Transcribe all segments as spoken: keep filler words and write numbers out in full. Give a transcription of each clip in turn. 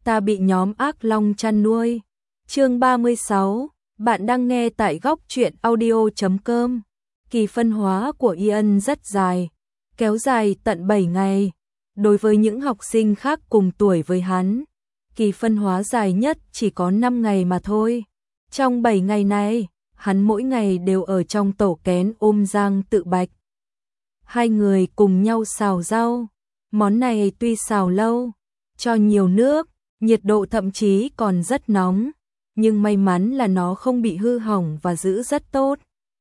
ta bị nhóm ác long chăn nuôi. Chương ba mươi sáu, bạn đang nghe tại góc truyện audio chấm com. Kỳ phân hóa của Ian rất dài, kéo dài tận bảy ngày. Đối với những học sinh khác cùng tuổi với hắn, kỳ phân hóa dài nhất chỉ có năm ngày mà thôi. Trong bảy ngày này, hắn mỗi ngày đều ở trong tổ kén ôm Giang Tự Bạch. Hai người cùng nhau xào rau, món này tuy xào lâu, cho nhiều nước, nhiệt độ thậm chí còn rất nóng, nhưng may mắn là nó không bị hư hỏng và giữ rất tốt.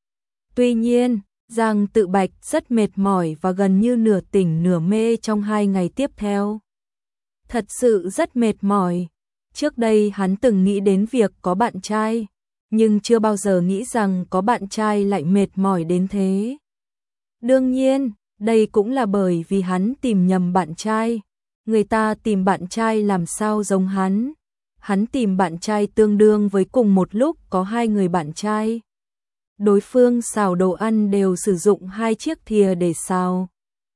Tuy nhiên, Giang Tự Bạch rất mệt mỏi và gần như nửa tỉnh nửa mê trong hai ngày tiếp theo. Thật sự rất mệt mỏi. Trước đây hắn từng nghĩ đến việc có bạn trai, nhưng chưa bao giờ nghĩ rằng có bạn trai lại mệt mỏi đến thế. Đương nhiên, đây cũng là bởi vì hắn tìm nhầm bạn trai. Người ta tìm bạn trai làm sao giống hắn. Hắn tìm bạn trai tương đương với cùng một lúc có hai người bạn trai. Đối phương xào đồ ăn đều sử dụng hai chiếc thìa để xào.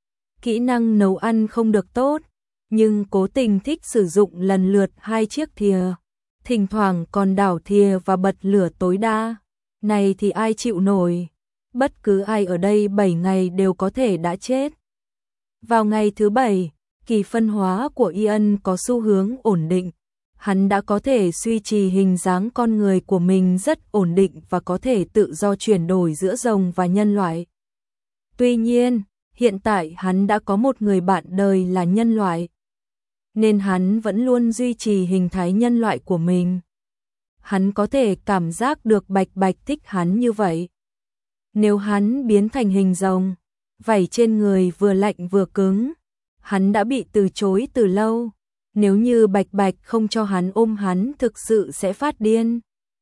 Kỹ năng nấu ăn không được tốt, nhưng cố tình thích sử dụng lần lượt hai chiếc thìa. Thỉnh thoảng còn đảo thìa và bật lửa tối đa. Này thì ai chịu nổi. Bất cứ ai ở đây bảy ngày đều có thể đã chết. Vào ngày thứ bảy, kỳ phân hóa của Ian có xu hướng ổn định. Hắn đã có thể duy trì hình dáng con người của mình rất ổn định và có thể tự do chuyển đổi giữa rồng và nhân loại. Tuy nhiên, hiện tại hắn đã có một người bạn đời là nhân loại, nên hắn vẫn luôn duy trì hình thái nhân loại của mình. Hắn có thể cảm giác được Bạch Bạch thích hắn như vậy. Nếu hắn biến thành hình rồng, vảy trên người vừa lạnh vừa cứng, hắn đã bị từ chối từ lâu. Nếu như Bạch Bạch không cho hắn ôm hắn thực sự sẽ phát điên.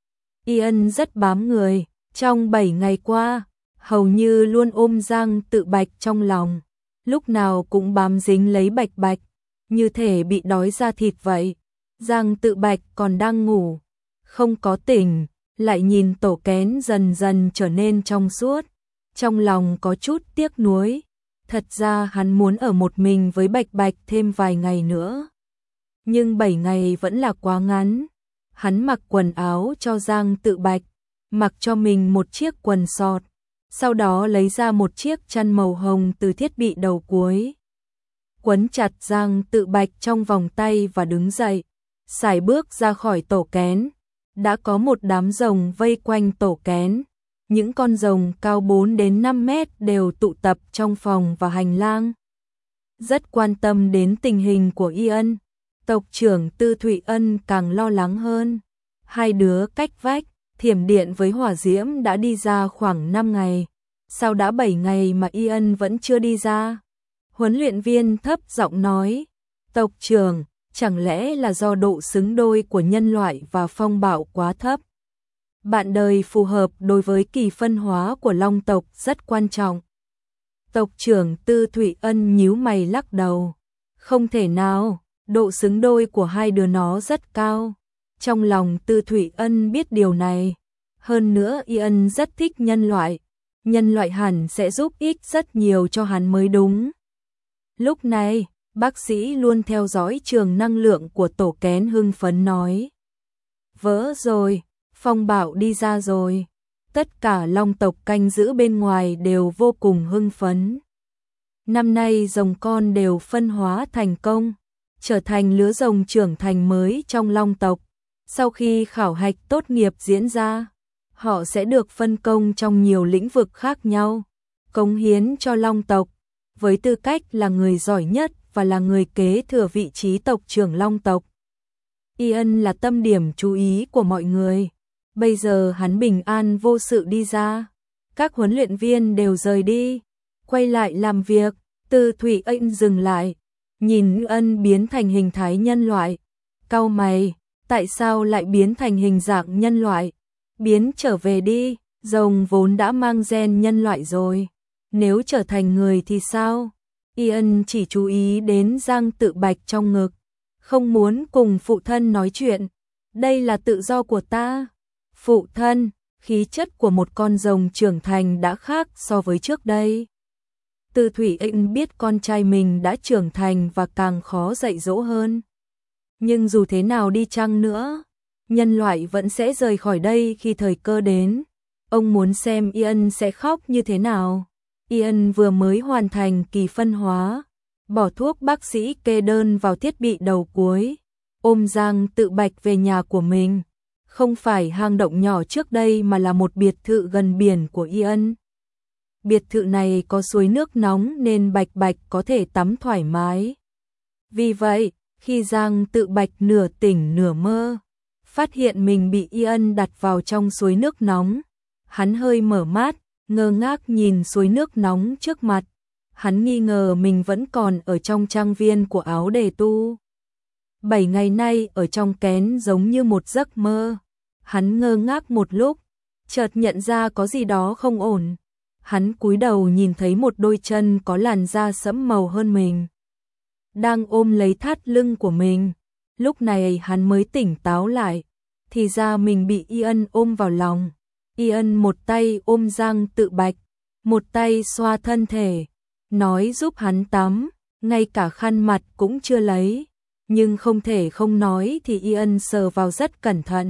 Ian rất bám người, trong bảy ngày qua, hầu như luôn ôm Giang Tự Bạch trong lòng, lúc nào cũng bám dính lấy Bạch Bạch, như thể bị đói ra thịt vậy. Giang Tự Bạch còn đang ngủ, không có tỉnh, lại nhìn tổ kén dần dần trở nên trong suốt, trong lòng có chút tiếc nuối. Thật ra hắn muốn ở một mình với Bạch Bạch thêm vài ngày nữa. Nhưng bảy ngày vẫn là quá ngắn. Hắn mặc quần áo cho Giang Tự Bạch, mặc cho mình một chiếc quần sọt, sau đó lấy ra một chiếc chăn màu hồng từ thiết bị đầu cuối. Quấn chặt Giang Tự Bạch trong vòng tay và đứng dậy, sải bước ra khỏi tổ kén. Đã có một đám rồng vây quanh tổ kén. Những con rồng cao bốn đến năm mét đều tụ tập trong phòng và hành lang. Rất quan tâm đến tình hình của Ian. Tộc trưởng Tư Thụy Ân càng lo lắng hơn. Hai đứa cách vách, thiểm điện với hỏa diễm đã đi ra khoảng năm ngày. Sao đã bảy ngày mà Ian vẫn chưa đi ra? Huấn luyện viên thấp giọng nói. Tộc trưởng, chẳng lẽ là do độ xứng đôi của nhân loại và phong bạo quá thấp? Bạn đời phù hợp đối với kỳ phân hóa của long tộc rất quan trọng. Tộc trưởng Tư Thụy Ân nhíu mày lắc đầu. Không thể nào. Độ xứng đôi của hai đứa nó rất cao. Trong lòng Tư Thụy Ân biết điều này. Hơn nữa Ian rất thích nhân loại. Nhân loại hẳn sẽ giúp ích rất nhiều cho hắn mới đúng. Lúc này, bác sĩ luôn theo dõi trường năng lượng của tổ kén hưng phấn nói. Vỡ rồi, phong bạo đi ra rồi. Tất cả long tộc canh giữ bên ngoài đều vô cùng hưng phấn. Năm nay rồng con đều phân hóa thành công, trở thành lứa rồng trưởng thành mới trong long tộc. Sau khi khảo hạch tốt nghiệp diễn ra, họ sẽ được phân công trong nhiều lĩnh vực khác nhau, cống hiến cho long tộc, với tư cách là người giỏi nhất và là người kế thừa vị trí tộc trưởng long tộc. Ian là tâm điểm chú ý của mọi người. Bây giờ hắn bình an vô sự đi ra. Các huấn luyện viên đều rời đi, quay lại làm việc. Tư Thụy Ân dừng lại, nhìn Ân biến thành hình thái nhân loại, cau mày, tại sao lại biến thành hình dạng nhân loại? Biến trở về đi, rồng vốn đã mang gen nhân loại rồi, nếu trở thành người thì sao? Ian chỉ chú ý đến Giang Tự Bạch trong ngực, không muốn cùng phụ thân nói chuyện. Đây là tự do của ta. Phụ thân, khí chất của một con rồng trưởng thành đã khác so với trước đây. Tư Thụy Ân biết con trai mình đã trưởng thành và càng khó dạy dỗ hơn. Nhưng dù thế nào đi chăng nữa, nhân loại vẫn sẽ rời khỏi đây khi thời cơ đến. Ông muốn xem Ian sẽ khóc như thế nào. Ian vừa mới hoàn thành kỳ phân hóa, bỏ thuốc bác sĩ kê đơn vào thiết bị đầu cuối, ôm Giang Tự Bạch về nhà của mình. Không phải hang động nhỏ trước đây mà là một biệt thự gần biển của Ian. Biệt thự này có suối nước nóng nên Bạch Bạch có thể tắm thoải mái. Vì vậy, khi Giang Tự Bạch nửa tỉnh nửa mơ, phát hiện mình bị Ian đặt vào trong suối nước nóng, hắn hơi mở mắt, ngơ ngác nhìn suối nước nóng trước mặt. Hắn nghi ngờ mình vẫn còn ở trong trang viên của Áo Đề Tu. Bảy ngày nay ở trong kén giống như một giấc mơ. Hắn ngơ ngác một lúc, chợt nhận ra có gì đó không ổn. Hắn cúi đầu nhìn thấy một đôi chân có làn da sẫm màu hơn mình, đang ôm lấy thắt lưng của mình. Lúc này hắn mới tỉnh táo lại, thì ra mình bị Ian ôm vào lòng. Ian một tay ôm Giang Tự Bạch, một tay xoa thân thể, nói giúp hắn tắm, ngay cả khăn mặt cũng chưa lấy. Nhưng không thể không nói thì Ian sờ vào rất cẩn thận.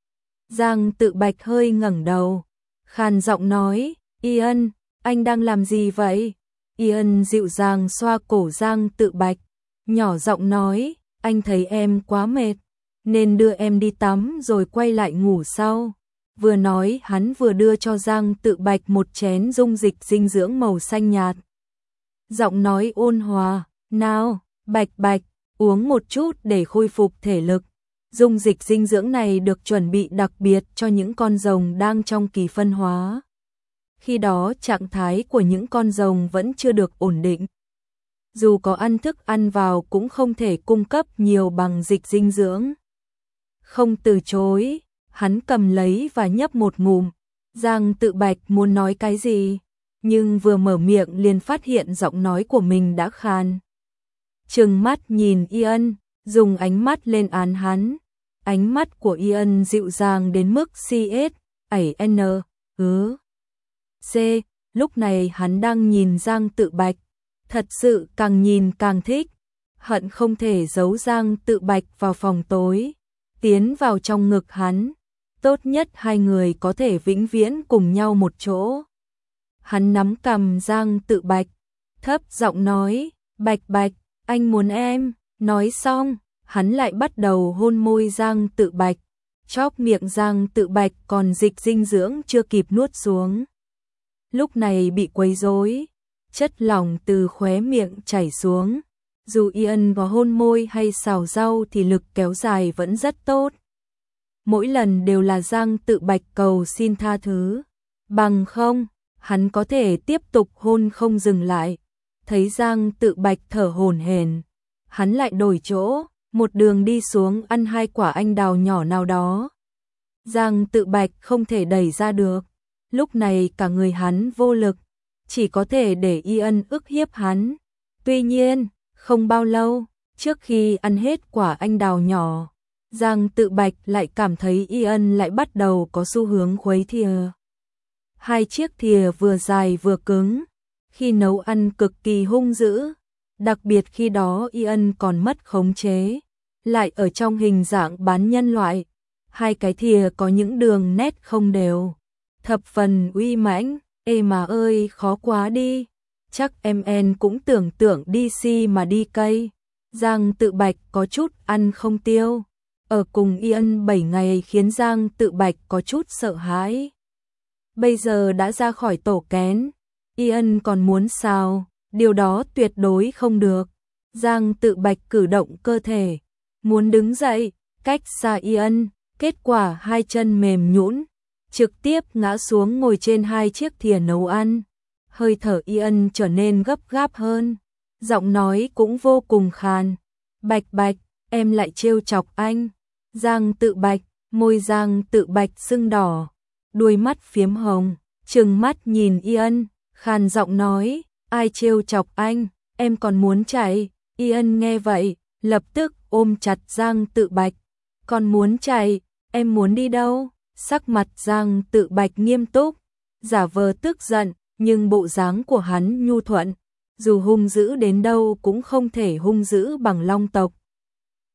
Giang Tự Bạch hơi ngẩng đầu, khàn giọng nói, Ian, anh đang làm gì vậy? Ian dịu dàng xoa cổ Giang Tự Bạch, nhỏ giọng nói, anh thấy em quá mệt, nên đưa em đi tắm rồi quay lại ngủ sau. Vừa nói hắn vừa đưa cho Giang Tự Bạch một chén dung dịch dinh dưỡng màu xanh nhạt. Giọng nói ôn hòa, nào, Bạch Bạch, uống một chút để khôi phục thể lực. Dung dịch dinh dưỡng này được chuẩn bị đặc biệt cho những con rồng đang trong kỳ phân hóa. Khi đó trạng thái của những con rồng vẫn chưa được ổn định. Dù có ăn thức ăn vào cũng không thể cung cấp nhiều bằng dịch dinh dưỡng. Không từ chối, hắn cầm lấy và nhấp một ngụm. Giang Tự Bạch muốn nói cái gì, nhưng vừa mở miệng liền phát hiện giọng nói của mình đã khàn. Trừng mắt nhìn Ian, dùng ánh mắt lên án hắn. Ánh mắt của Ian dịu dàng đến mức xê ét, ẩy N, ứ, C. Lúc này hắn đang nhìn Giang Tự Bạch, thật sự càng nhìn càng thích, hận không thể giấu Giang Tự Bạch vào phòng tối, tiến vào trong ngực hắn. Tốt nhất hai người có thể vĩnh viễn cùng nhau một chỗ. Hắn nắm cằm Giang Tự Bạch, thấp giọng nói, Bạch Bạch, anh muốn em. Nói xong, hắn lại bắt đầu hôn môi Giang Tự Bạch, chóp miệng Giang Tự Bạch còn dịch dinh dưỡng chưa kịp nuốt xuống. Lúc này bị quấy rối, chất lỏng từ khóe miệng chảy xuống. Dù Ian có hôn môi hay xào rau thì lực kéo dài vẫn rất tốt. Mỗi lần đều là Giang Tự Bạch cầu xin tha thứ. Bằng không, hắn có thể tiếp tục hôn không dừng lại. Thấy Giang Tự Bạch thở hổn hển, hắn lại đổi chỗ, một đường đi xuống ăn hai quả anh đào nhỏ nào đó. Giang Tự Bạch không thể đẩy ra được. Lúc này cả người hắn vô lực, chỉ có thể để Ian ức hiếp hắn. Tuy nhiên, không bao lâu, trước khi ăn hết quả anh đào nhỏ, Giang Tự Bạch lại cảm thấy Ian lại bắt đầu có xu hướng khuấy thìa. Hai chiếc thìa vừa dài vừa cứng, khi nấu ăn cực kỳ hung dữ, đặc biệt khi đó Ian còn mất khống chế, lại ở trong hình dạng bán nhân loại. Hai cái thìa có những đường nét không đều, thập phần uy mãnh. Ê mà ơi, khó quá đi, chắc em en cũng tưởng tượng đi si mà đi cây. Giang Tự Bạch có chút ăn không tiêu. Ở cùng Ian bảy ngày khiến Giang Tự Bạch có chút sợ hãi. Bây giờ đã ra khỏi tổ kén, Ian còn muốn sao, điều đó tuyệt đối không được. Giang Tự Bạch cử động cơ thể, muốn đứng dậy, cách xa Ian, kết quả hai chân mềm nhũn, trực tiếp ngã xuống ngồi trên hai chiếc thìa nấu ăn. Hơi thở Ian trở nên gấp gáp hơn, giọng nói cũng vô cùng khàn. Bạch Bạch, em lại trêu chọc anh. Giang Tự Bạch, môi Giang Tự Bạch sưng đỏ, đuôi mắt phiếm hồng, trừng mắt nhìn Ian, khàn giọng nói, ai trêu chọc anh, em còn muốn chạy. Ian nghe vậy, lập tức ôm chặt Giang Tự Bạch, còn muốn chạy, em muốn đi đâu? Sắc mặt Giang Tự Bạch nghiêm túc, giả vờ tức giận, nhưng bộ dáng của hắn nhu thuận, dù hung dữ đến đâu cũng không thể hung dữ bằng Long tộc.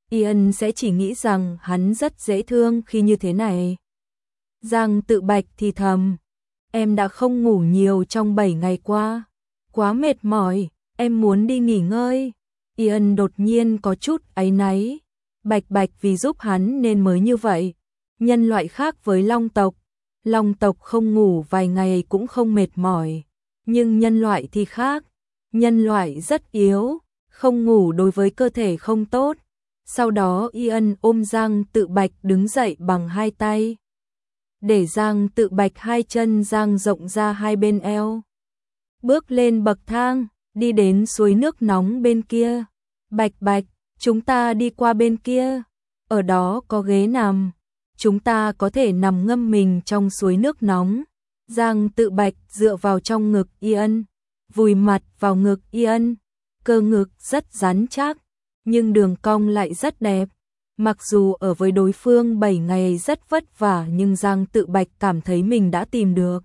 Ian sẽ chỉ nghĩ rằng hắn rất dễ thương khi như thế này. Giang Tự Bạch thì thầm, em đã không ngủ nhiều trong bảy ngày qua, quá mệt mỏi, em muốn đi nghỉ ngơi. Ian đột nhiên có chút áy náy, Bạch Bạch vì giúp hắn nên mới như vậy. Nhân loại khác với long tộc, long tộc không ngủ vài ngày cũng không mệt mỏi, nhưng nhân loại thì khác, nhân loại rất yếu, không ngủ đối với cơ thể không tốt. Sau đó Ian ôm Giang Tự Bạch đứng dậy bằng hai tay, để Giang Tự Bạch hai chân dang rộng ra hai bên eo. Bước lên bậc thang, đi đến suối nước nóng bên kia. Bạch Bạch, chúng ta đi qua bên kia, ở đó có ghế nằm, chúng ta có thể nằm ngâm mình trong suối nước nóng. Giang Tự Bạch dựa vào trong ngực Ian, vùi mặt vào ngực Ian, cơ ngực rất rắn chắc, nhưng đường cong lại rất đẹp. Mặc dù ở với đối phương bảy ngày rất vất vả nhưng Giang Tự Bạch cảm thấy mình đã tìm được.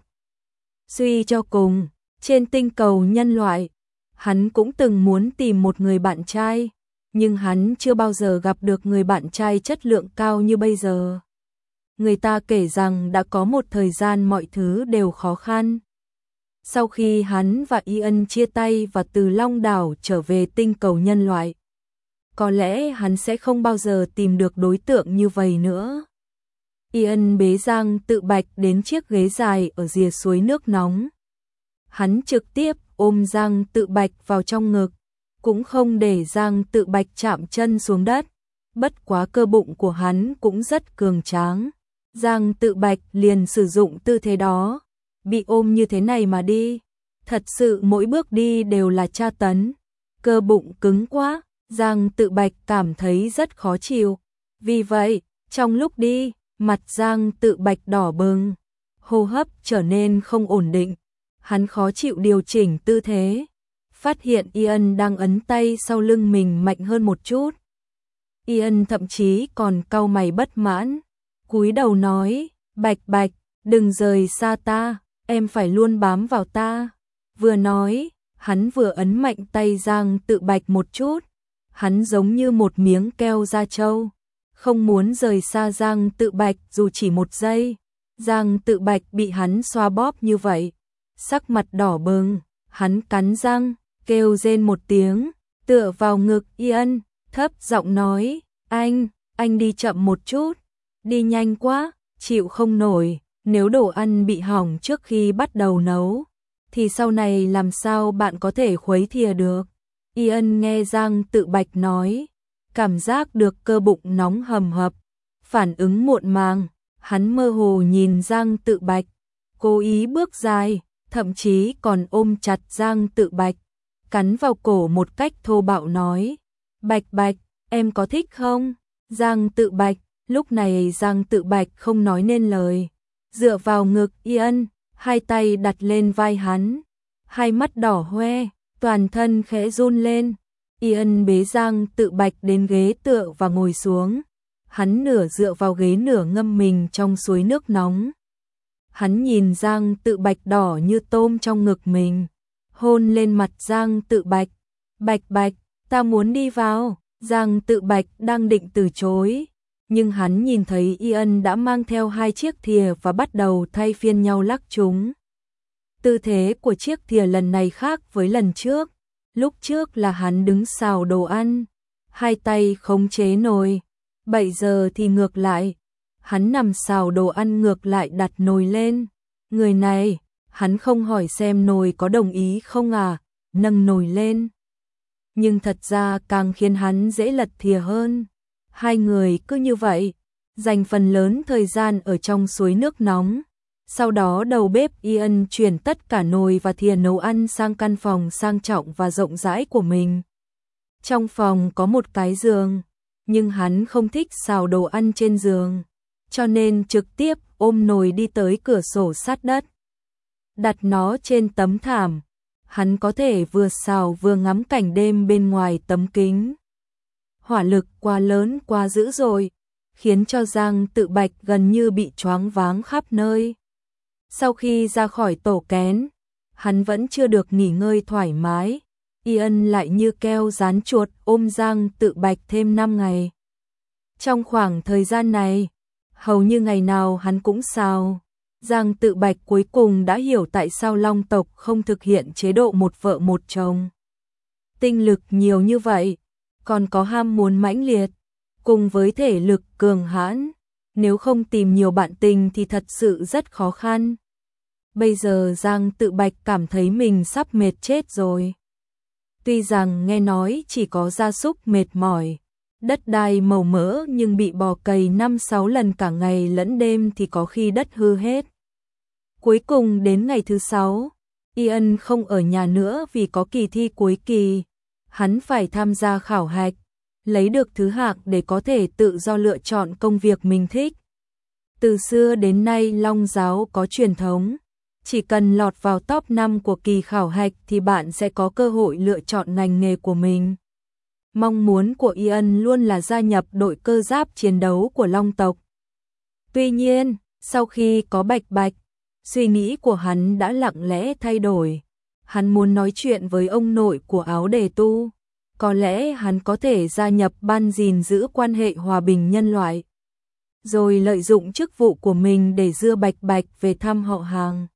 Suy cho cùng, trên tinh cầu nhân loại, hắn cũng từng muốn tìm một người bạn trai, nhưng hắn chưa bao giờ gặp được người bạn trai chất lượng cao như bây giờ. Người ta kể rằng đã có một thời gian mọi thứ đều khó khăn. Sau khi hắn và Ian chia tay và từ Long Đảo trở về tinh cầu nhân loại, có lẽ hắn sẽ không bao giờ tìm được đối tượng như vậy nữa. Ian bế Giang Tự Bạch đến chiếc ghế dài ở rìa suối nước nóng. Hắn trực tiếp ôm Giang Tự Bạch vào trong ngực, cũng không để Giang Tự Bạch chạm chân xuống đất. Bất quá cơ bụng của hắn cũng rất cường tráng. Giang Tự Bạch liền sử dụng tư thế đó, bị ôm như thế này mà đi. Thật sự mỗi bước đi đều là tra tấn. Cơ bụng cứng quá, Giang Tự Bạch cảm thấy rất khó chịu. Vì vậy, trong lúc đi, mặt Giang Tự Bạch đỏ bừng, hô hấp trở nên không ổn định. Hắn khó chịu điều chỉnh tư thế, phát hiện Ian đang ấn tay sau lưng mình mạnh hơn một chút. Ian thậm chí còn cau mày bất mãn, cúi đầu nói, Bạch Bạch, đừng rời xa ta, em phải luôn bám vào ta. Vừa nói, hắn vừa ấn mạnh tay Giang Tự Bạch một chút, hắn giống như một miếng keo da trâu, không muốn rời xa Giang Tự Bạch dù chỉ một giây. Giang Tự Bạch bị hắn xoa bóp như vậy, sắc mặt đỏ bừng, hắn cắn răng, kêu rên một tiếng, tựa vào ngực Ian, thấp giọng nói, anh, anh đi chậm một chút, đi nhanh quá, chịu không nổi, nếu đồ ăn bị hỏng trước khi bắt đầu nấu, thì sau này làm sao bạn có thể khuấy thìa được. Ian nghe Giang Tự Bạch nói, cảm giác được cơ bụng nóng hầm hập, phản ứng muộn màng, hắn mơ hồ nhìn Giang Tự Bạch, cố ý bước dài, thậm chí còn ôm chặt Giang Tự Bạch, cắn vào cổ một cách thô bạo nói, Bạch Bạch, em có thích không? Giang Tự Bạch, lúc này Giang Tự Bạch không nói nên lời, dựa vào ngực Ian, hai tay đặt lên vai hắn, hai mắt đỏ hoe, toàn thân khẽ run lên. Ian bế Giang Tự Bạch đến ghế tựa và ngồi xuống, hắn nửa dựa vào ghế nửa ngâm mình trong suối nước nóng. Hắn nhìn Giang Tự Bạch đỏ như tôm trong ngực mình, hôn lên mặt Giang Tự Bạch. Bạch Bạch, ta muốn đi vào. Giang Tự Bạch đang định từ chối, nhưng hắn nhìn thấy Ian đã mang theo hai chiếc thìa và bắt đầu thay phiên nhau lắc chúng. Tư thế của chiếc thìa lần này khác với lần trước. Lúc trước là hắn đứng xào đồ ăn, hai tay khống chế nồi. Bây giờ thì ngược lại, hắn nằm xào đồ ăn ngược lại đặt nồi lên. Người này, hắn không hỏi xem nồi có đồng ý không à, nâng nồi lên. Nhưng thật ra càng khiến hắn dễ lật thìa hơn. Hai người cứ như vậy, dành phần lớn thời gian ở trong suối nước nóng. Sau đó đầu bếp Ian chuyển tất cả nồi và thìa nấu ăn sang căn phòng sang trọng và rộng rãi của mình. Trong phòng có một cái giường, nhưng hắn không thích xào đồ ăn trên giường, cho nên trực tiếp ôm nồi đi tới cửa sổ sát đất, đặt nó trên tấm thảm. Hắn có thể vừa xào vừa ngắm cảnh đêm bên ngoài tấm kính. Hỏa lực quá lớn quá dữ dội, khiến cho Giang Tự Bạch gần như bị choáng váng khắp nơi. Sau khi ra khỏi tổ kén, hắn vẫn chưa được nghỉ ngơi thoải mái. Ian lại như keo dán chuột ôm Giang Tự Bạch thêm năm ngày. Trong khoảng thời gian này, hầu như ngày nào hắn cũng xào. Giang Tự Bạch cuối cùng đã hiểu tại sao Long tộc không thực hiện chế độ một vợ một chồng. Tinh lực nhiều như vậy, còn có ham muốn mãnh liệt, cùng với thể lực cường hãn, nếu không tìm nhiều bạn tình thì thật sự rất khó khăn. Bây giờ Giang Tự Bạch cảm thấy mình sắp mệt chết rồi. Tuy rằng nghe nói chỉ có gia súc mệt mỏi, đất đai màu mỡ nhưng bị bò cày năm sáu lần cả ngày lẫn đêm thì có khi đất hư hết. Cuối cùng đến ngày thứ sáu, Ian không ở nhà nữa vì có kỳ thi cuối kỳ. Hắn phải tham gia khảo hạch, lấy được thứ hạng để có thể tự do lựa chọn công việc mình thích. Từ xưa đến nay Long giáo có truyền thống, chỉ cần lọt vào top năm của kỳ khảo hạch thì bạn sẽ có cơ hội lựa chọn ngành nghề của mình. Mong muốn của Ian luôn là gia nhập đội cơ giáp chiến đấu của Long tộc. Tuy nhiên, sau khi có Bạch Bạch, suy nghĩ của hắn đã lặng lẽ thay đổi. Hắn muốn nói chuyện với ông nội của Áo Đề Tu. Có lẽ hắn có thể gia nhập ban gìn giữ quan hệ hòa bình nhân loại, rồi lợi dụng chức vụ của mình để đưa Bạch Bạch về thăm họ hàng.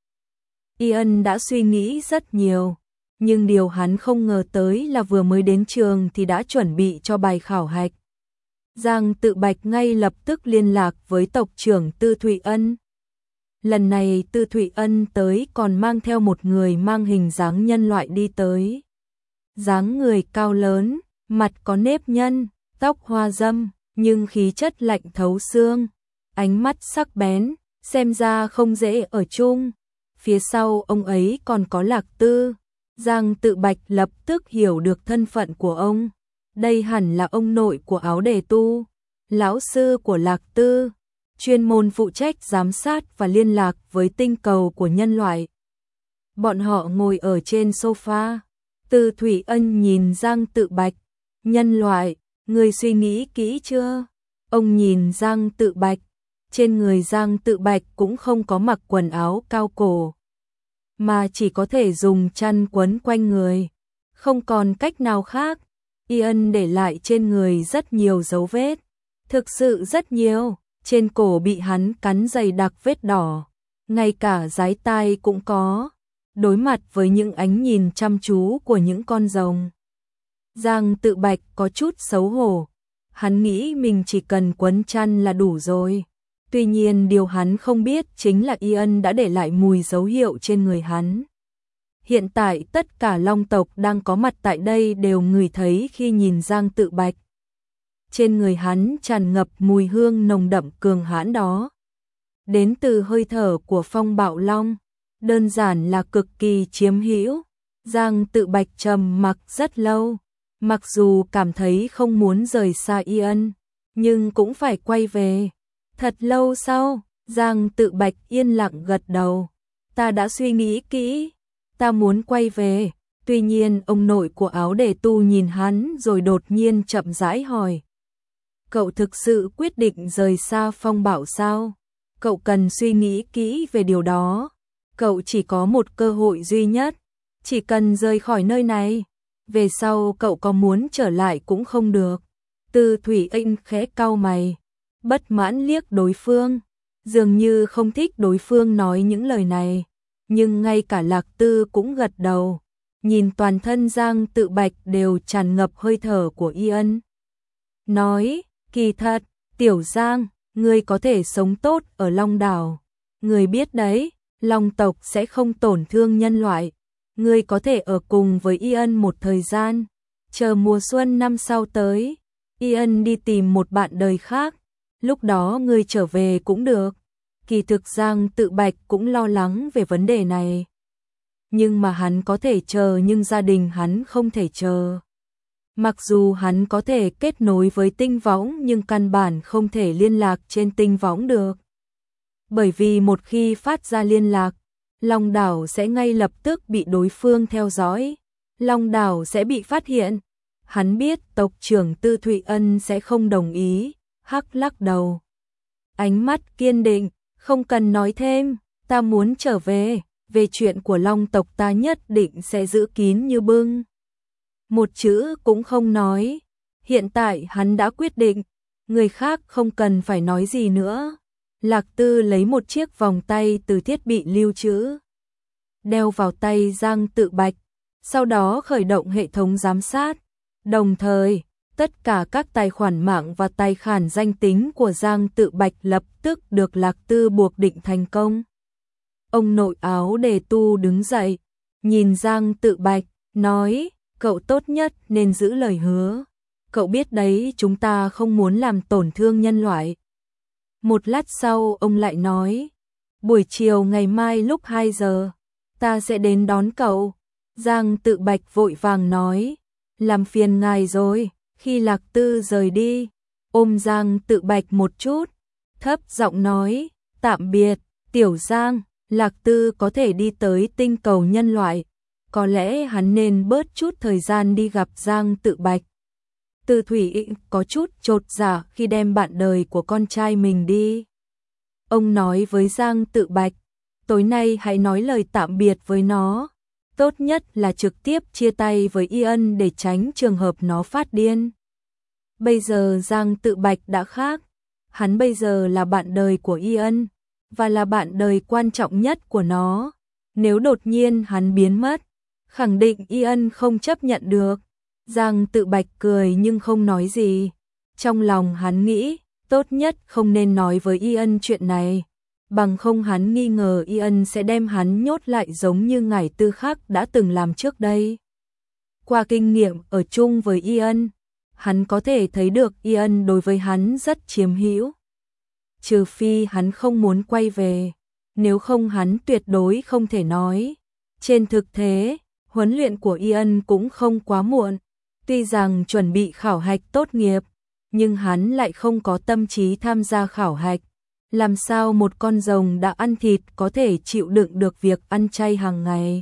Ian đã suy nghĩ rất nhiều, nhưng điều hắn không ngờ tới là vừa mới đến trường thì đã chuẩn bị cho bài khảo hạch. Giang Tự Bạch ngay lập tức liên lạc với tộc trưởng Tư Thụy Ân. Lần này Tư Thụy Ân tới còn mang theo một người mang hình dáng nhân loại đi tới. Dáng người cao lớn, mặt có nếp nhăn, tóc hoa dâm, nhưng khí chất lạnh thấu xương, ánh mắt sắc bén, xem ra không dễ ở chung. Phía sau ông ấy còn có Lạc Tư. Giang Tự Bạch lập tức hiểu được thân phận của ông. Đây hẳn là ông nội của Áo Đề Tu, lão sư của Lạc Tư, chuyên môn phụ trách giám sát và liên lạc với tinh cầu của nhân loại. Bọn họ ngồi ở trên sofa. Tư Thụy Ân nhìn Giang Tự Bạch. Nhân loại, người suy nghĩ kỹ chưa? Ông nhìn Giang Tự Bạch. Trên người Giang Tự Bạch cũng không có mặc quần áo cao cổ, mà chỉ có thể dùng chăn quấn quanh người. Không còn cách nào khác. Ian để lại trên người rất nhiều dấu vết. Thực sự rất nhiều. Trên cổ bị hắn cắn dày đặc vết đỏ. Ngay cả dái tai cũng có. Đối mặt với những ánh nhìn chăm chú của những con rồng, Giang Tự Bạch có chút xấu hổ. Hắn nghĩ mình chỉ cần quấn chăn là đủ rồi. Tuy nhiên điều hắn không biết chính là Ian đã để lại mùi dấu hiệu trên người hắn. Hiện tại tất cả Long tộc đang có mặt tại đây đều ngửi thấy khi nhìn Giang Tự Bạch. Trên người hắn tràn ngập mùi hương nồng đậm cường hãn đó, đến từ hơi thở của Phong Bạo Long, đơn giản là cực kỳ chiếm hữu. Giang Tự Bạch trầm mặc rất lâu, mặc dù cảm thấy không muốn rời xa Ian, nhưng cũng phải quay về. Thật lâu sau, Giang Tự Bạch yên lặng gật đầu. Ta đã suy nghĩ kỹ, ta muốn quay về. Tuy nhiên ông nội của Áo Đề Tu nhìn hắn rồi đột nhiên chậm rãi hỏi. Cậu thực sự quyết định rời xa Phong Bảo sao? Cậu cần suy nghĩ kỹ về điều đó. Cậu chỉ có một cơ hội duy nhất, chỉ cần rời khỏi nơi này. Về sau cậu có muốn trở lại cũng không được. Tư Thủy Ân khẽ cau mày, bất mãn liếc đối phương, dường như không thích đối phương nói những lời này. Nhưng ngay cả Lạc Tư cũng gật đầu, nhìn toàn thân Giang Tự Bạch đều tràn ngập hơi thở của Ian. Nói, kỳ thật, Tiểu Giang, ngươi có thể sống tốt ở Long Đảo. Ngươi biết đấy, Long tộc sẽ không tổn thương nhân loại. Ngươi có thể ở cùng với Ian một thời gian. Chờ mùa xuân năm sau tới, Ian đi tìm một bạn đời khác. Lúc đó ngươi trở về cũng được. Kỳ thực Giang Tự Bạch cũng lo lắng về vấn đề này. Nhưng mà hắn có thể chờ nhưng gia đình hắn không thể chờ. Mặc dù hắn có thể kết nối với tinh võng nhưng căn bản không thể liên lạc trên tinh võng được. Bởi vì một khi phát ra liên lạc, Long Đảo sẽ ngay lập tức bị đối phương theo dõi. Long Đảo sẽ bị phát hiện. Hắn biết tộc trưởng Tư Thụy Ân sẽ không đồng ý, hắc lắc đầu. Ánh mắt kiên định, không cần nói thêm, ta muốn trở về, về chuyện của Long tộc ta nhất định sẽ giữ kín như bưng. Một chữ cũng không nói. Hiện tại hắn đã quyết định, Người khác không cần phải nói gì nữa. Lạc Tư lấy một chiếc vòng tay từ thiết bị lưu trữ, đeo vào tay Giang Tự Bạch, sau đó khởi động hệ thống giám sát. Đồng thời, tất cả các tài khoản mạng và tài khoản danh tính của Giang Tự Bạch lập tức được Lạc Tư buộc định thành công. Ông nội áo đề tu đứng dậy, nhìn Giang Tự Bạch, nói, cậu tốt nhất nên giữ lời hứa. Cậu biết đấy, chúng ta không muốn làm tổn thương nhân loại. Một lát sau ông lại nói, buổi chiều ngày mai lúc hai giờ, ta sẽ đến đón cậu. Giang Tự Bạch vội vàng nói, làm phiền ngài rồi. Khi Lạc Tư rời đi, ôm Giang Tự Bạch một chút, thấp giọng nói, tạm biệt, Tiểu Giang. Lạc Tư có thể đi tới tinh cầu nhân loại, có lẽ hắn nên bớt chút thời gian đi gặp Giang Tự Bạch. Từ Thủy có chút chột dạ khi đem bạn đời của con trai mình đi. Ông nói với Giang Tự Bạch, tối nay hãy nói lời tạm biệt với nó. Tốt nhất là trực tiếp chia tay với Y Ân để tránh trường hợp nó phát điên. Bây giờ Giang Tự Bạch đã khác. Hắn bây giờ là bạn đời của Y Ân, và là bạn đời quan trọng nhất của nó. Nếu đột nhiên hắn biến mất, khẳng định Y Ân không chấp nhận được. Giang Tự Bạch cười nhưng không nói gì. Trong lòng hắn nghĩ, tốt nhất không nên nói với Y Ân chuyện này. Bằng không hắn nghi ngờ Y Ân sẽ đem hắn nhốt lại giống như Ngải Tư Khắc đã từng làm trước đây. Qua kinh nghiệm ở chung với Y Ân, hắn có thể thấy được Y Ân đối với hắn rất chiếm hữu. Trừ phi hắn không muốn quay về, nếu không hắn tuyệt đối không thể nói. Trên thực tế, huấn luyện của Y Ân cũng không quá muộn. Tuy rằng chuẩn bị khảo hạch tốt nghiệp, nhưng hắn lại không có tâm trí tham gia khảo hạch. Làm sao một con rồng đã ăn thịt có thể chịu đựng được việc ăn chay hàng ngày?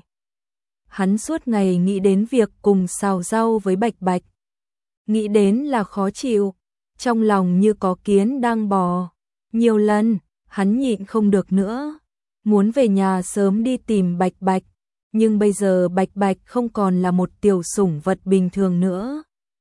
Hắn suốt ngày nghĩ đến việc cùng xào rau với Bạch Bạch. Nghĩ đến là khó chịu, trong lòng như có kiến đang bò. Nhiều lần, hắn nhịn không được nữa, muốn về nhà sớm đi tìm Bạch Bạch. Nhưng bây giờ Bạch Bạch không còn là một tiểu sủng vật bình thường nữa.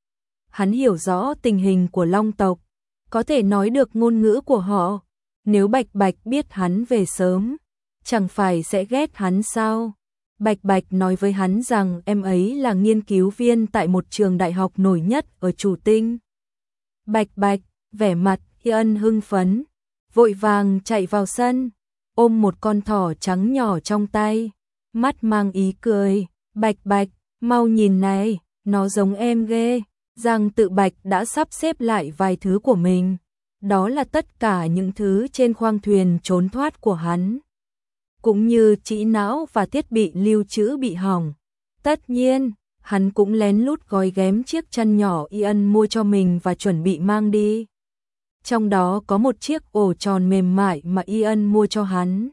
Hắn hiểu rõ tình hình của Long tộc, có thể nói được ngôn ngữ của họ. Nếu Bạch Bạch biết hắn về sớm, chẳng phải sẽ ghét hắn sao? Bạch Bạch nói với hắn rằng em ấy là nghiên cứu viên tại một trường đại học nổi nhất ở Chủ Tinh. Bạch Bạch, vẻ mặt Y Ân hưng phấn, vội vàng chạy vào sân, ôm một con thỏ trắng nhỏ trong tay, mắt mang ý cười, Bạch Bạch, mau nhìn này, nó giống em ghê. Giang Tự Bạch đã sắp xếp lại vài thứ của mình. Đó là tất cả những thứ trên khoang thuyền trốn thoát của hắn, cũng như trĩ não và thiết bị lưu trữ bị hỏng. Tất nhiên, hắn cũng lén lút gói ghém chiếc chăn nhỏ Y Ân mua cho mình và chuẩn bị mang đi. Trong đó có một chiếc ổ tròn mềm mại mà Y Ân mua cho hắn.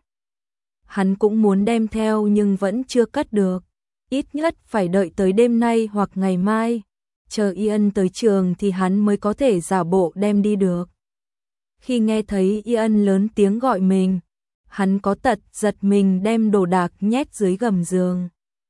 Hắn cũng muốn đem theo nhưng vẫn chưa cất được. Ít nhất phải đợi tới đêm nay hoặc ngày mai. Chờ Y Ân tới trường thì hắn mới có thể giả bộ đem đi được. Khi nghe thấy Y Ân lớn tiếng gọi mình, hắn có tật giật mình đem đồ đạc nhét dưới gầm giường.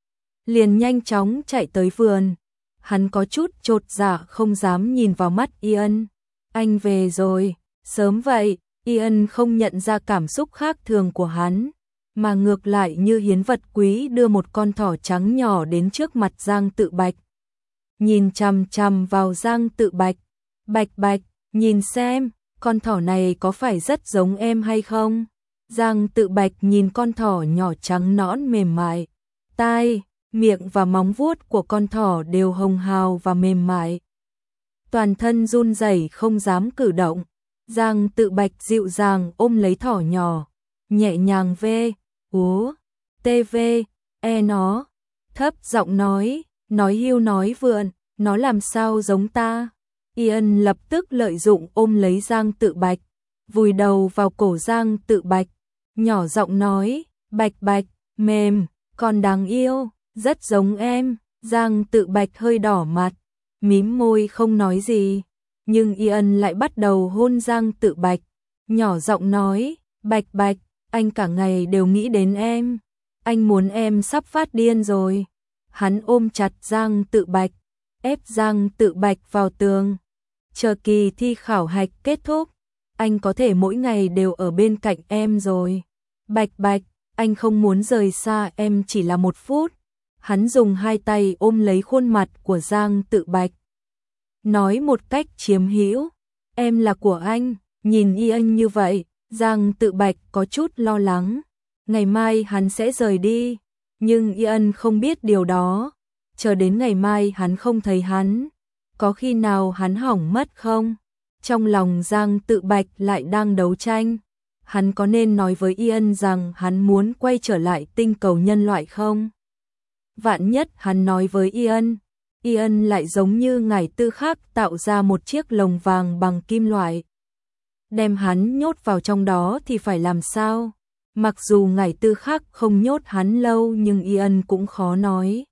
Liền nhanh chóng chạy tới vườn. Hắn có chút chột dạ không dám nhìn vào mắt Y Ân. Anh về rồi, sớm vậy. Y Ân không nhận ra cảm xúc khác thường của hắn, mà ngược lại như hiến vật quý đưa một con thỏ trắng nhỏ đến trước mặt Giang Tự Bạch. Nhìn chằm chằm vào Giang Tự Bạch. Bạch Bạch, nhìn xem, con thỏ này có phải rất giống em hay không? Giang Tự Bạch nhìn con thỏ nhỏ trắng nõn mềm mại. Tai, miệng và móng vuốt của con thỏ đều hồng hào và mềm mại. Toàn thân run rẩy không dám cử động. Giang Tự Bạch dịu dàng ôm lấy thỏ nhỏ, nhẹ nhàng ve, ú, tê vê, e nó, thấp giọng nói, nói hưu nói vượn, nó làm sao giống ta. Y Ân lập tức lợi dụng ôm lấy Giang Tự Bạch, vùi đầu vào cổ Giang Tự Bạch, nhỏ giọng nói, Bạch Bạch, mềm, còn đáng yêu, rất giống em. Giang Tự Bạch hơi đỏ mặt, mím môi không nói gì, nhưng Y Ân lại bắt đầu hôn Giang Tự Bạch, nhỏ giọng nói, Bạch Bạch, anh cả ngày đều nghĩ đến em, anh muốn em sắp phát điên rồi. Hắn ôm chặt Giang Tự Bạch, ép Giang Tự Bạch vào tường. chờ kỳ thi khảo hạch kết thúc, anh có thể mỗi ngày đều ở bên cạnh em rồi. Bạch Bạch, anh không muốn rời xa em chỉ là một phút. Hắn dùng hai tay ôm lấy khuôn mặt của Giang Tự Bạch, nói một cách chiếm hữu, em là của anh. Nhìn y anh như vậy, Giang Tự Bạch có chút lo lắng. Ngày mai hắn sẽ rời đi, nhưng y ân không biết điều đó. Chờ đến ngày mai hắn không thấy hắn, có khi nào hắn hỏng mất không? Trong lòng Giang Tự Bạch lại đang đấu tranh. Hắn có nên nói với y ân rằng hắn muốn quay trở lại tinh cầu nhân loại không? Vạn nhất hắn nói với y ân, y ân lại giống như ngải tư khác tạo ra một chiếc lồng vàng bằng kim loại, đem hắn nhốt vào trong đó thì phải làm sao? Mặc dù ngải tư khác không nhốt hắn lâu nhưng y ân cũng khó nói.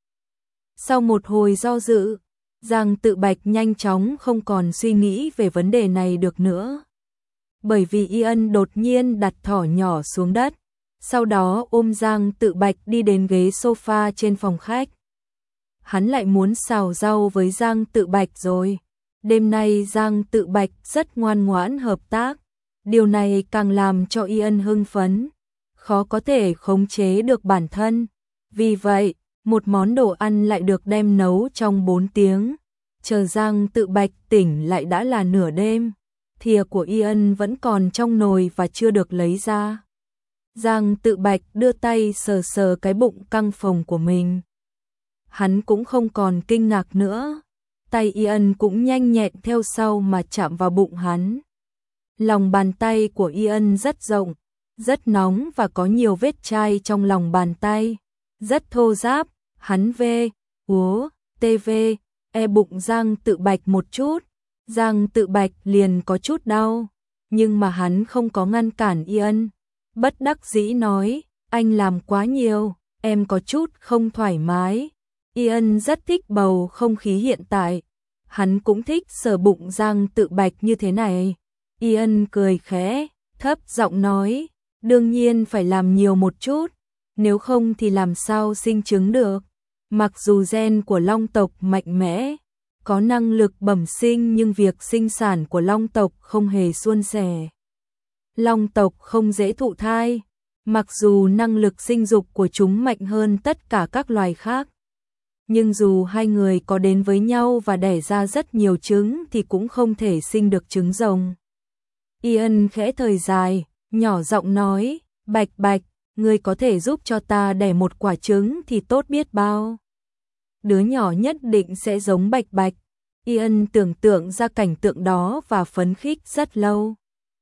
Sau một hồi do dự, Giang Tự Bạch nhanh chóng không còn suy nghĩ về vấn đề này được nữa. Bởi vì y ân đột nhiên đặt thỏ nhỏ xuống đất, sau đó ôm Giang Tự Bạch đi đến ghế sofa trên phòng khách. Hắn lại muốn xào rau với Giang Tự Bạch rồi. Đêm nay Giang Tự Bạch rất ngoan ngoãn hợp tác. Điều này càng làm cho y ân hưng phấn, khó có thể khống chế được bản thân. Vì vậy, một món đồ ăn lại được đem nấu trong bốn tiếng. Chờ Giang Tự Bạch tỉnh lại đã là nửa đêm. Thìa của y ân vẫn còn trong nồi và chưa được lấy ra. Giang Tự Bạch đưa tay sờ sờ cái bụng căng phồng của mình. Hắn cũng không còn kinh ngạc nữa. Tay y ân cũng nhanh nhẹn theo sau mà chạm vào bụng hắn. Lòng bàn tay của y ân rất rộng, rất nóng và có nhiều vết chai trong lòng bàn tay. Rất thô ráp, hắn vê, úa, tê vê, e bụng Giang Tự Bạch một chút. Giang Tự Bạch liền có chút đau, nhưng mà hắn không có ngăn cản y ân. Bất đắc dĩ nói, anh làm quá nhiều, em có chút không thoải mái. Y ân rất thích bầu không khí hiện tại, hắn cũng thích sờ bụng Giang Tự Bạch như thế này. Y ân cười khẽ, thấp giọng nói, đương nhiên phải làm nhiều một chút, nếu không thì làm sao sinh trứng được. Mặc dù gen của long tộc mạnh mẽ, có năng lực bẩm sinh nhưng việc sinh sản của long tộc không hề suôn sẻ. Long tộc không dễ thụ thai, mặc dù năng lực sinh dục của chúng mạnh hơn tất cả các loài khác. Nhưng dù hai người có đến với nhau và đẻ ra rất nhiều trứng thì cũng không thể sinh được trứng rồng. Y ân khẽ thời dài, nhỏ giọng nói, Bạch Bạch, ngươi có thể giúp cho ta đẻ một quả trứng thì tốt biết bao. Đứa nhỏ nhất định sẽ giống Bạch Bạch. Y ân tưởng tượng ra cảnh tượng đó và phấn khích rất lâu.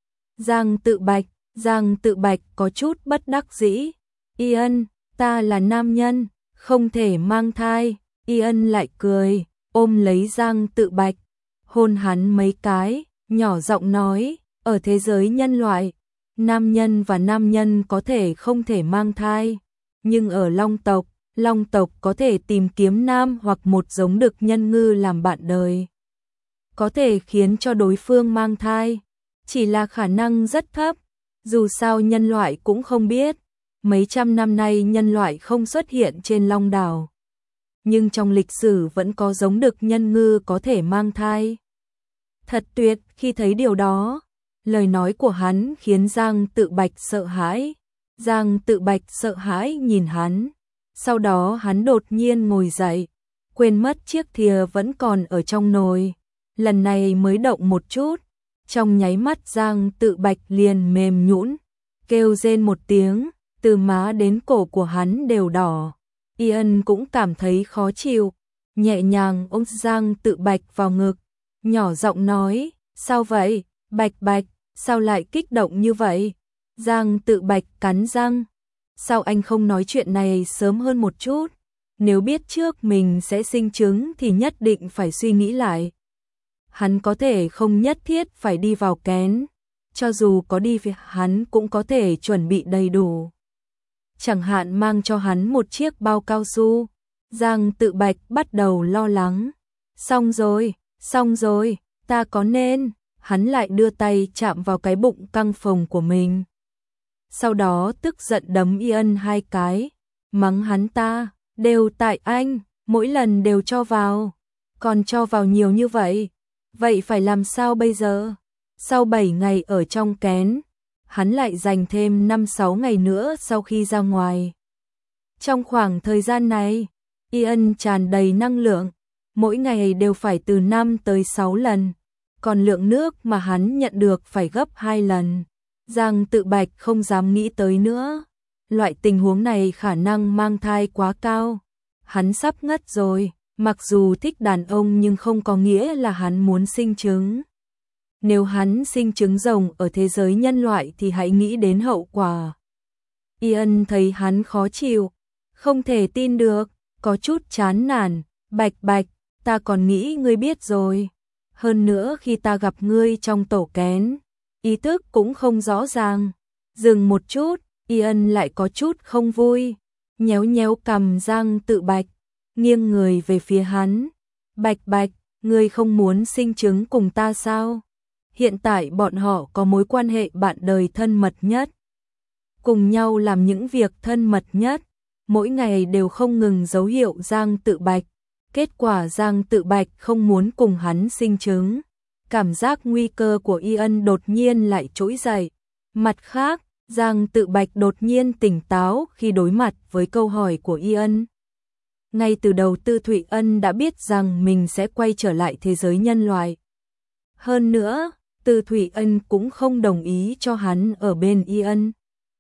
Giang Tự Bạch, Giang Tự Bạch có chút bất đắc dĩ. Y ân, ta là nam nhân, không thể mang thai. Y ân lại cười, ôm lấy Giang Tự Bạch, hôn hắn mấy cái, nhỏ giọng nói, ở thế giới nhân loại, nam nhân và nam nhân có thể không thể mang thai, nhưng ở long tộc, long tộc có thể tìm kiếm nam hoặc một giống đực nhân ngư làm bạn đời. Có thể khiến cho đối phương mang thai, chỉ là khả năng rất thấp, dù sao nhân loại cũng không biết. Mấy trăm năm nay nhân loại không xuất hiện trên Long Đảo, nhưng trong lịch sử vẫn có giống đực nhân ngư có thể mang thai. Thật tuyệt, khi thấy điều đó, lời nói của hắn khiến Giang Tự Bạch sợ hãi. Giang Tự Bạch sợ hãi nhìn hắn, sau đó hắn đột nhiên ngồi dậy, quên mất chiếc thìa vẫn còn ở trong nồi, lần này mới động một chút, trong nháy mắt Giang Tự Bạch liền mềm nhũn, kêu rên một tiếng, từ má đến cổ của hắn đều đỏ. Y ân cũng cảm thấy khó chịu, nhẹ nhàng ôm Giang Tự Bạch vào ngực, nhỏ giọng nói, sao vậy, Bạch Bạch, sao lại kích động như vậy? Giang Tự Bạch cắn răng, sao anh không nói chuyện này sớm hơn một chút? Nếu biết trước mình sẽ sinh trứng thì nhất định phải suy nghĩ lại. Hắn có thể không nhất thiết phải đi vào kén, cho dù có đi thì hắn cũng có thể chuẩn bị đầy đủ. Chẳng hạn mang cho hắn một chiếc bao cao su. Giang Tự Bạch bắt đầu lo lắng. Xong rồi, xong rồi, ta có nên... Hắn lại đưa tay chạm vào cái bụng căng phồng của mình. Sau đó tức giận đấm Y ân hai cái, mắng hắn ta, đều tại anh, mỗi lần đều cho vào, còn cho vào nhiều như vậy. Vậy phải làm sao bây giờ? Sau bảy ngày ở trong kén, hắn lại dành thêm năm sáu ngày nữa sau khi ra ngoài. Trong khoảng thời gian này, Ian tràn đầy năng lượng, mỗi ngày đều phải từ năm tới sáu lần, còn lượng nước mà hắn nhận được phải gấp hai lần. Giang Tự Bạch không dám nghĩ tới nữa. Loại tình huống này khả năng mang thai quá cao. Hắn sắp ngất rồi, mặc dù thích đàn ông nhưng không có nghĩa là hắn muốn sinh trứng. Nếu hắn sinh trứng rồng ở thế giới nhân loại thì hãy nghĩ đến hậu quả. Ian thấy hắn khó chịu, không thể tin được, có chút chán nản. Bạch Bạch, ta còn nghĩ ngươi biết rồi. Hơn nữa khi ta gặp ngươi trong tổ kén, ý thức cũng không rõ ràng. Dừng một chút, Ian lại có chút không vui, nhéo nhéo cằm Giang Tự Bạch, nghiêng người về phía hắn. Bạch Bạch, ngươi không muốn sinh trứng cùng ta sao? Hiện tại bọn họ có mối quan hệ bạn đời thân mật nhất. Cùng nhau làm những việc thân mật nhất, mỗi ngày đều không ngừng dấu hiệu Giang Tự Bạch. Kết quả Giang Tự Bạch không muốn cùng hắn sinh trứng. Cảm giác nguy cơ của Ian đột nhiên lại trỗi dậy. Mặt khác, Giang Tự Bạch đột nhiên tỉnh táo khi đối mặt với câu hỏi của Ian. Ngay từ đầu Tư Thụy Ân đã biết rằng mình sẽ quay trở lại thế giới nhân loại. Hơn nữa, Tư Thụy Ân cũng không đồng ý cho hắn ở bên Ian.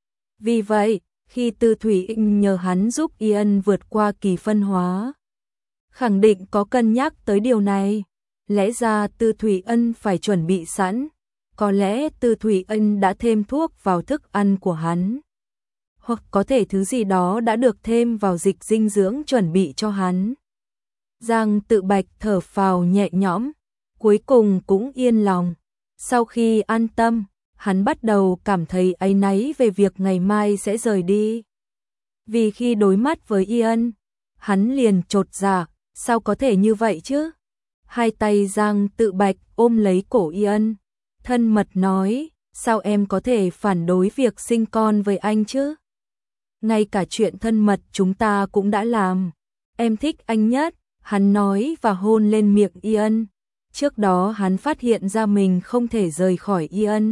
Vì vậy, khi Tư Thụy Ân nhờ hắn giúp Ian vượt qua kỳ phân hóa, khẳng định có cân nhắc tới điều này. Lẽ ra Tư Thụy Ân phải chuẩn bị sẵn. Có lẽ Tư Thụy Ân đã thêm thuốc vào thức ăn của hắn. Hoặc có thể thứ gì đó đã được thêm vào dịch dinh dưỡng chuẩn bị cho hắn. Giang Tự Bạch thở phào nhẹ nhõm, cuối cùng cũng yên lòng. Sau khi an tâm, hắn bắt đầu cảm thấy áy náy về việc ngày mai sẽ rời đi. Vì khi đối mắt với Ian, hắn liền chột dạ, sao có thể như vậy chứ? Hai tay Giang Tự Bạch ôm lấy cổ Ian, thân mật nói, sao em có thể phản đối việc sinh con với anh chứ? Ngay cả chuyện thân mật chúng ta cũng đã làm. Em thích anh nhất, hắn nói và hôn lên miệng Ian. Trước đó hắn phát hiện ra mình không thể rời khỏi Ian.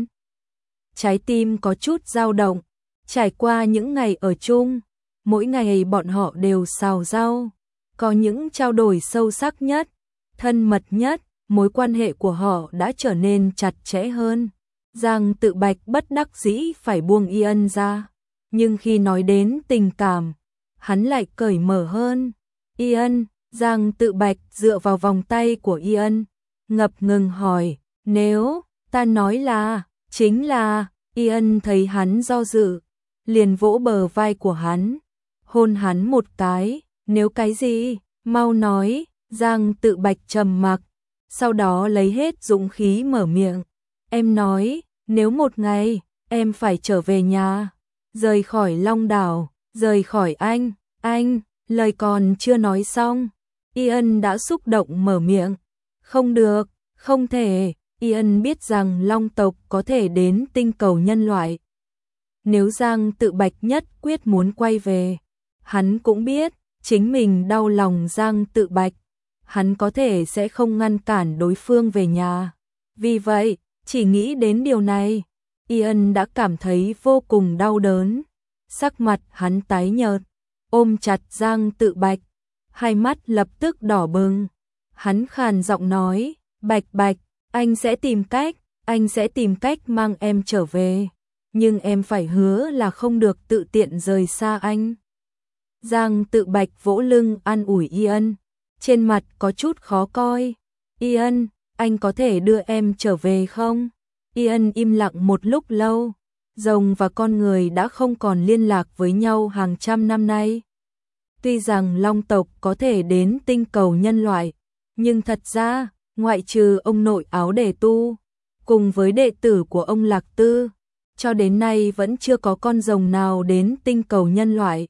Trái tim có chút dao động, trải qua những ngày ở chung, mỗi ngày bọn họ đều xào rau, có những trao đổi sâu sắc nhất, thân mật nhất, mối quan hệ của họ đã trở nên chặt chẽ hơn. Giang Tự Bạch bất đắc dĩ phải buông Ian ra, nhưng khi nói đến tình cảm, hắn lại cởi mở hơn. Ian, Giang Tự Bạch dựa vào vòng tay của Ian, ngập ngừng hỏi, nếu ta nói là, chính là. Ian thấy hắn do dự, liền vỗ bờ vai của hắn, hôn hắn một cái. Nếu cái gì? Mau nói. Giang Tự Bạch trầm mặc, sau đó lấy hết dũng khí mở miệng. Em nói, nếu một ngày, em phải trở về nhà, rời khỏi Long Đảo, rời khỏi anh, anh, lời còn chưa nói xong. Ian đã xúc động mở miệng. Không được, không thể. Ian biết rằng Long tộc có thể đến tinh cầu nhân loại. Nếu Giang Tự Bạch nhất quyết muốn quay về, hắn cũng biết, chính mình đau lòng Giang Tự Bạch. Hắn có thể sẽ không ngăn cản đối phương về nhà. Vì vậy, chỉ nghĩ đến điều này, Ian đã cảm thấy vô cùng đau đớn. Sắc mặt hắn tái nhợt, ôm chặt Giang Tự Bạch, hai mắt lập tức đỏ bừng. Hắn khàn giọng nói, Bạch Bạch, anh sẽ tìm cách, anh sẽ tìm cách mang em trở về. Nhưng em phải hứa là không được tự tiện rời xa anh. Giang Tự Bạch vỗ lưng an ủi Ian, trên mặt có chút khó coi. Ian, anh có thể đưa em trở về không? Ian im lặng một lúc lâu. Rồng và con người đã không còn liên lạc với nhau hàng trăm năm nay. Tuy rằng Long tộc có thể đến tinh cầu nhân loại, nhưng thật ra, ngoại trừ ông nội Áo Đề Tu, cùng với đệ tử của ông Lạc Tư, cho đến nay vẫn chưa có con rồng nào đến tinh cầu nhân loại.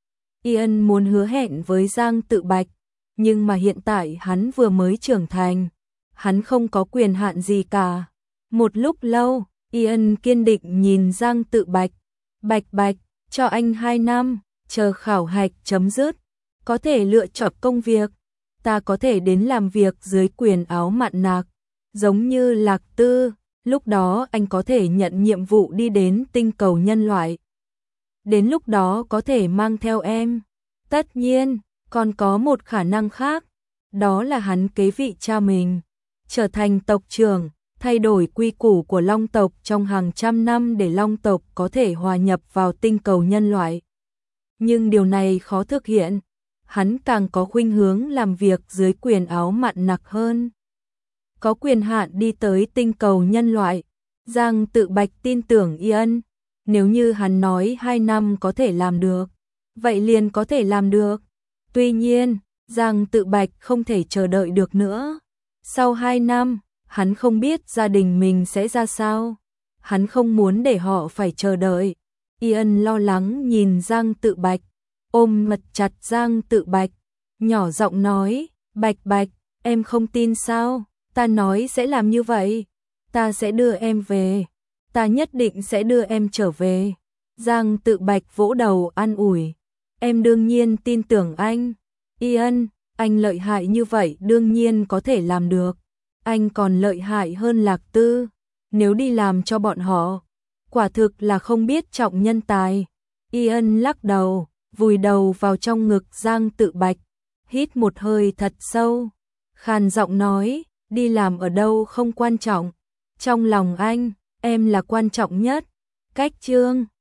Ian muốn hứa hẹn với Giang Tự Bạch, nhưng mà hiện tại hắn vừa mới trưởng thành, hắn không có quyền hạn gì cả. Một lúc lâu, Ian kiên định nhìn Giang Tự Bạch. Bạch Bạch, cho anh hai năm, chờ khảo hạch chấm dứt, có thể lựa chọn công việc. Ta có thể đến làm việc dưới quyền áo mạn nạc. Giống như Lạc Tư, lúc đó anh có thể nhận nhiệm vụ đi đến tinh cầu nhân loại. Đến lúc đó có thể mang theo em. Tất nhiên, còn có một khả năng khác, đó là hắn kế vị cha mình, trở thành tộc trưởng, thay đổi quy củ của Long tộc trong hàng trăm năm để Long tộc có thể hòa nhập vào tinh cầu nhân loại. Nhưng điều này khó thực hiện, hắn càng có khuynh hướng làm việc dưới quyền áo mạn nặc hơn. Có quyền hạn đi tới tinh cầu nhân loại, Giang Tự Bạch tin tưởng Ian, nếu như hắn nói hai năm có thể làm được, vậy liền có thể làm được. Tuy nhiên, Giang Tự Bạch không thể chờ đợi được nữa. Sau hai năm, hắn không biết gia đình mình sẽ ra sao. Hắn không muốn để họ phải chờ đợi. Ian lo lắng nhìn Giang Tự Bạch, ôm mật chặt Giang Tự Bạch, nhỏ giọng nói, Bạch Bạch, em không tin sao? Ta nói sẽ làm như vậy. Ta sẽ đưa em về. Ta nhất định sẽ đưa em trở về. Giang Tự Bạch vỗ đầu an ủi. Em đương nhiên tin tưởng anh. Ian, anh lợi hại như vậy đương nhiên có thể làm được. Anh còn lợi hại hơn Lạc Tư. Nếu đi làm cho bọn họ, quả thực là không biết trọng nhân tài. Ian lắc đầu, vùi đầu vào trong ngực Giang Tự Bạch, hít một hơi thật sâu, khàn giọng nói, đi làm ở đâu không quan trọng. Trong lòng anh, em là quan trọng nhất. Cách chương